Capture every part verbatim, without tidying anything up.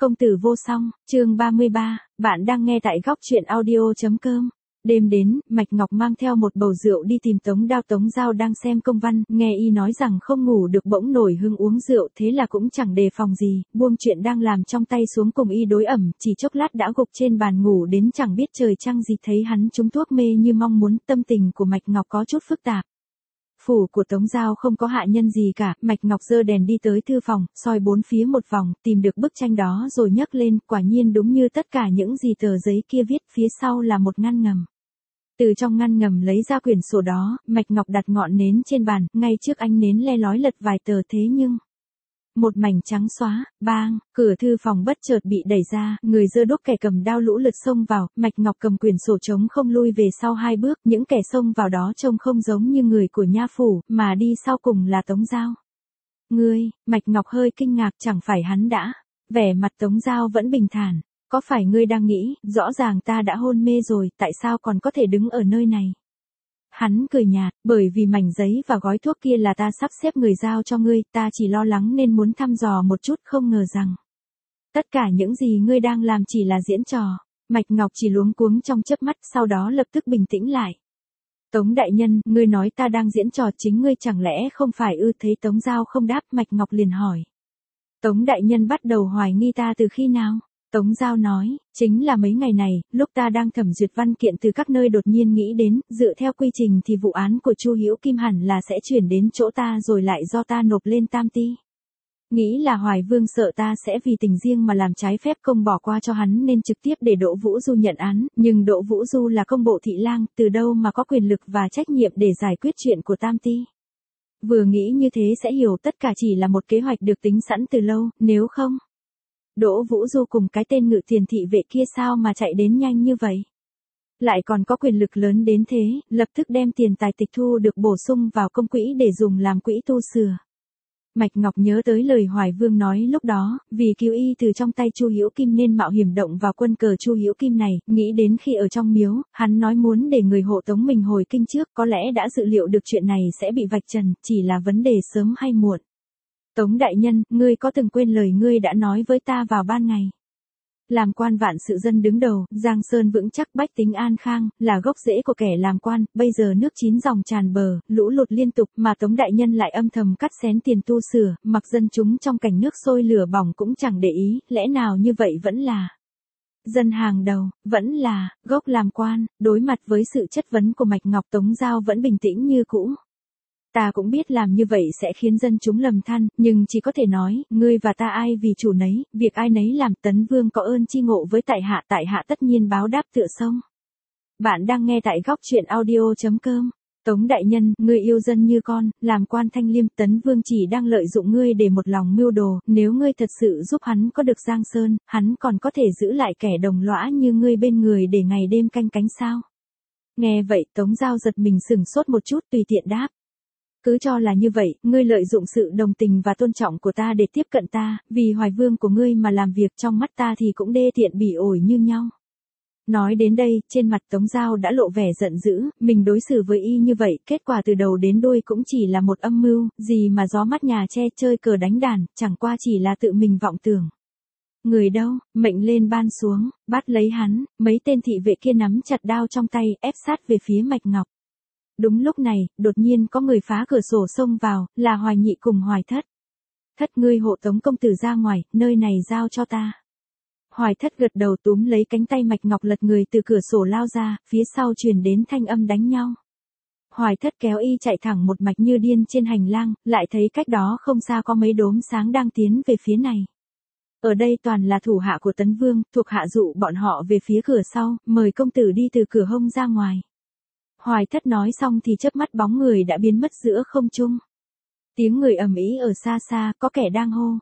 Công tử vô song, chương ba mươi ba, bạn đang nghe tại góc truyện audio.com. Đêm đến, Mạch Ngọc mang theo một bầu rượu đi tìm Tống Đao. Tống Dao đang xem công văn, nghe y nói rằng không ngủ được bỗng nổi hứng uống rượu, thế là cũng chẳng đề phòng gì, buông chuyện đang làm trong tay xuống cùng y đối ẩm, chỉ chốc lát đã gục trên bàn ngủ đến chẳng biết trời trăng gì. Thấy hắn trúng thuốc mê như mong muốn, tâm tình của Mạch Ngọc có chút phức tạp. Phủ của Tống Dao không có hạ nhân gì cả, Mạch Ngọc giơ đèn đi tới thư phòng, soi bốn phía một vòng, tìm được bức tranh đó rồi nhấc lên, quả nhiên đúng như tất cả những gì tờ giấy kia viết, phía sau là một ngăn ngầm. Từ trong ngăn ngầm lấy ra quyển sổ đó, Mạch Ngọc đặt ngọn nến trên bàn, ngay trước ánh nến le lói lật vài tờ, thế nhưng một mảnh trắng xóa. Bang, cửa thư phòng bất chợt bị đẩy ra, người giơ đuốc kẻ cầm đao lũ lượt xông vào, Mạch Ngọc cầm quyển sổ trống không lui về sau hai bước, những kẻ xông vào đó trông không giống như người của nha phủ, mà đi sau cùng là Tống Dao. Ngươi, Mạch Ngọc hơi kinh ngạc, chẳng phải hắn đã, vẻ mặt Tống Dao vẫn bình thản, có phải ngươi đang nghĩ, rõ ràng ta đã hôn mê rồi, tại sao còn có thể đứng ở nơi này? Hắn cười nhạt, bởi vì mảnh giấy và gói thuốc kia là ta sắp xếp người giao cho ngươi, ta chỉ lo lắng nên muốn thăm dò một chút, không ngờ rằng tất cả những gì ngươi đang làm chỉ là diễn trò. Mạch Ngọc chỉ luống cuống trong chớp mắt, sau đó lập tức bình tĩnh lại. Tống đại nhân, ngươi nói ta đang diễn trò, chính ngươi chẳng lẽ không phải ư? Thấy Tống Dao không đáp, Mạch Ngọc liền hỏi. Tống đại nhân bắt đầu hoài nghi ta từ khi nào? Tống Dao nói, chính là mấy ngày này, lúc ta đang thẩm duyệt văn kiện từ các nơi đột nhiên nghĩ đến, dựa theo quy trình thì vụ án của Chu Hữu Kim hẳn là sẽ chuyển đến chỗ ta rồi lại do ta nộp lên Tam Ty. Nghĩ là Hoài Vương sợ ta sẽ vì tình riêng mà làm trái phép công bỏ qua cho hắn nên trực tiếp để Đỗ Vũ Du nhận án, nhưng Đỗ Vũ Du là công bộ thị lang, từ đâu mà có quyền lực và trách nhiệm để giải quyết chuyện của Tam Ty. Vừa nghĩ như thế sẽ hiểu tất cả chỉ là một kế hoạch được tính sẵn từ lâu, nếu không Đỗ Vũ Du cùng cái tên Ngự Tiền thị vệ kia sao mà chạy đến nhanh như vậy? Lại còn có quyền lực lớn đến thế, lập tức đem tiền tài tịch thu được bổ sung vào công quỹ để dùng làm quỹ tu sửa. Mạch Ngọc nhớ tới lời Hoài Vương nói lúc đó, vì cứu y từ trong tay Chu Hữu Kim nên mạo hiểm động vào quân cờ Chu Hữu Kim này, nghĩ đến khi ở trong miếu, hắn nói muốn để người hộ tống mình hồi kinh trước, có lẽ đã dự liệu được chuyện này sẽ bị vạch trần, chỉ là vấn đề sớm hay muộn. Tống đại nhân, ngươi có từng quên lời ngươi đã nói với ta vào ban ngày? Làm quan vạn sự dân đứng đầu, Giang Sơn vững chắc, bách tính an khang, là gốc rễ của kẻ làm quan, bây giờ nước chín dòng tràn bờ, lũ lụt liên tục, mà Tống đại nhân lại âm thầm cắt xén tiền tu sửa, mặc dân chúng trong cảnh nước sôi lửa bỏng cũng chẳng để ý, lẽ nào như vậy vẫn là dân hàng đầu, vẫn là gốc làm quan? Đối mặt với sự chất vấn của Mạch Ngọc, Tống Dao vẫn bình tĩnh như cũ. Ta cũng biết làm như vậy sẽ khiến dân chúng lầm than, nhưng chỉ có thể nói, ngươi và ta ai vì chủ nấy, việc ai nấy làm. Tấn Vương có ơn chi ngộ với tại hạ, tại hạ tất nhiên báo đáp tựa sông. Bạn đang nghe tại góc truyện audio.com. Tống đại nhân, ngươi yêu dân như con, làm quan thanh liêm, Tấn Vương chỉ đang lợi dụng ngươi để một lòng mưu đồ, nếu ngươi thật sự giúp hắn có được Giang Sơn, hắn còn có thể giữ lại kẻ đồng lõa như ngươi bên người để ngày đêm canh cánh sao? Nghe vậy, Tống Dao giật mình sửng sốt một chút, tùy tiện đáp. Cứ cho là như vậy, ngươi lợi dụng sự đồng tình và tôn trọng của ta để tiếp cận ta, vì Hoài Vương của ngươi mà làm việc, trong mắt ta thì cũng đê tiện bỉ ổi như nhau. Nói đến đây, trên mặt Tống Dao đã lộ vẻ giận dữ, mình đối xử với y như vậy, kết quả từ đầu đến đuôi cũng chỉ là một âm mưu, gì mà gió mắt nhà che chơi cờ đánh đàn, chẳng qua chỉ là tự mình vọng tưởng. Người đâu, mệnh lên ban xuống, bắt lấy hắn. Mấy tên thị vệ kia nắm chặt đao trong tay, ép sát về phía Mạch Ngọc. Đúng lúc này, đột nhiên có người phá cửa sổ xông vào, là Hoài Nhị cùng Hoài Thất. Thất, ngươi hộ tống công tử ra ngoài, nơi này giao cho ta. Hoài Thất gật đầu, túm lấy cánh tay Mạch Ngọc lật người từ cửa sổ lao ra, phía sau truyền đến thanh âm đánh nhau. Hoài Thất kéo y chạy thẳng một mạch như điên trên hành lang, lại thấy cách đó không xa có mấy đốm sáng đang tiến về phía này. Ở đây toàn là thủ hạ của Tấn Vương, thuộc hạ dụ bọn họ về phía cửa sau, mời công tử đi từ cửa hông ra ngoài. Hoài Thất nói xong thì chớp mắt bóng người đã biến mất giữa không trung. Tiếng người ầm ĩ ở xa xa, có kẻ đang hô.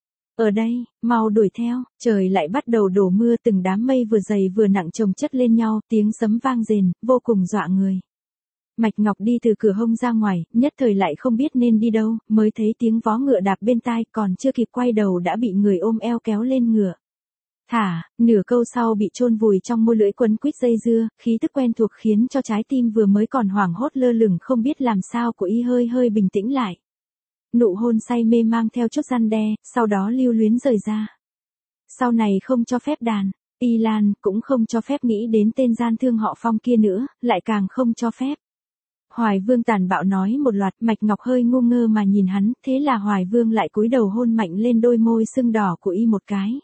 Ở đây, mau đuổi theo, trời lại bắt đầu đổ mưa, từng đám mây vừa dày vừa nặng chồng chất lên nhau, tiếng sấm vang rền, vô cùng dọa người. Mạch Ngọc đi từ cửa hông ra ngoài, nhất thời lại không biết nên đi đâu, mới thấy tiếng vó ngựa đạp bên tai, còn chưa kịp quay đầu đã bị người ôm eo kéo lên ngựa. Thả, nửa câu sau bị chôn vùi trong môi lưỡi quấn quýt dây dưa, khí tức quen thuộc khiến cho trái tim vừa mới còn hoảng hốt lơ lửng không biết làm sao của y hơi hơi bình tĩnh lại. Nụ hôn say mê mang theo chút răn đe, sau đó lưu luyến rời ra. Sau này không cho phép đàn, Y Lan cũng không cho phép nghĩ đến tên gian thương họ Phong kia nữa, lại càng không cho phép. Hoài Vương tàn bạo nói một loạt, Mạch Ngọc hơi ngu ngơ mà nhìn hắn, thế là Hoài Vương lại cúi đầu hôn mạnh lên đôi môi sưng đỏ của y một cái.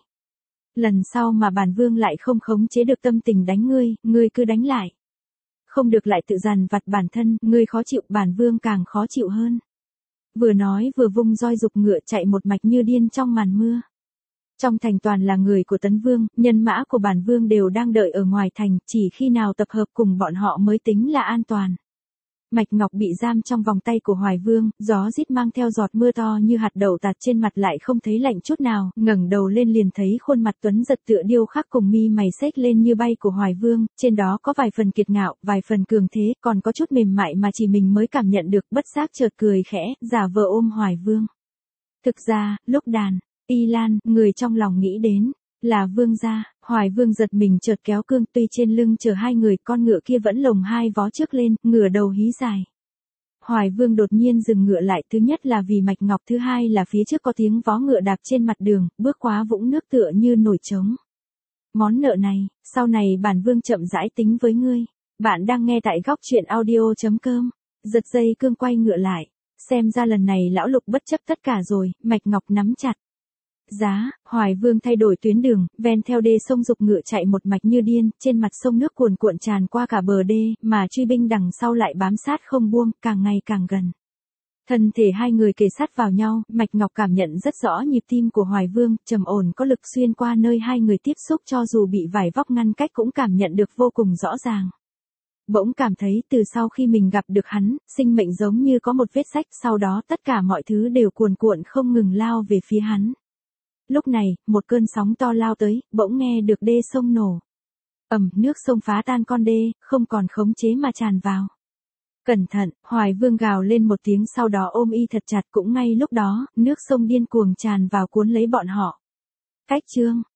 Lần sau mà bản Vương lại không khống chế được tâm tình đánh ngươi, ngươi cứ đánh lại. Không được lại tự dằn vặt bản thân, ngươi khó chịu, bản Vương càng khó chịu hơn. Vừa nói vừa vung roi dục ngựa chạy một mạch như điên trong màn mưa. Trong thành toàn là người của Tấn Vương, nhân mã của bản Vương đều đang đợi ở ngoài thành, chỉ khi nào tập hợp cùng bọn họ mới tính là an toàn. Mạch Ngọc bị giam trong vòng tay của Hoài Vương, gió rít mang theo giọt mưa to như hạt đậu tạt trên mặt lại không thấy lạnh chút nào, ngẩng đầu lên liền thấy khuôn mặt tuấn giật tựa điêu khắc cùng mi mày xếch lên như bay của Hoài Vương, trên đó có vài phần kiệt ngạo, vài phần cường thế, còn có chút mềm mại mà chỉ mình mới cảm nhận được, bất giác chợt cười khẽ, giả vờ ôm Hoài Vương. Thực ra, lúc đàn, Y Lan, người trong lòng nghĩ đến là Vương gia. Hoài Vương giật mình chợt kéo cương, tuy trên lưng chở hai người, con ngựa kia vẫn lồng hai vó trước lên, ngửa đầu hí dài. Hoài Vương đột nhiên dừng ngựa lại, thứ nhất là vì Mạch Ngọc, thứ hai là phía trước có tiếng vó ngựa đạp trên mặt đường, bước quá vũng nước tựa như nổi trống. Món nợ này, sau này bản Vương chậm rãi tính với ngươi. Bạn đang nghe tại góc truyện audio chấm com. Giật dây cương quay ngựa lại, xem ra lần này lão Lục bất chấp tất cả rồi. Mạch Ngọc nắm chặt giá, Hoài Vương thay đổi tuyến đường, ven theo đê sông dục ngựa chạy một mạch như điên, trên mặt sông nước cuồn cuộn tràn qua cả bờ đê, mà truy binh đằng sau lại bám sát không buông, càng ngày càng gần. Thân thể hai người kề sát vào nhau, Mạch Ngọc cảm nhận rất rõ nhịp tim của Hoài Vương, trầm ổn có lực xuyên qua nơi hai người tiếp xúc, cho dù bị vải vóc ngăn cách cũng cảm nhận được vô cùng rõ ràng. Bỗng cảm thấy từ sau khi mình gặp được hắn, sinh mệnh giống như có một vết rách, sau đó tất cả mọi thứ đều cuồn cuộn không ngừng lao về phía hắn. Lúc này, một cơn sóng to lao tới, bỗng nghe được đê sông nổ. Ầm, nước sông phá tan con đê, không còn khống chế mà tràn vào. Cẩn thận, Hoài Vương gào lên một tiếng, sau đó ôm y thật chặt, cũng ngay lúc đó, nước sông điên cuồng tràn vào cuốn lấy bọn họ. Cách chương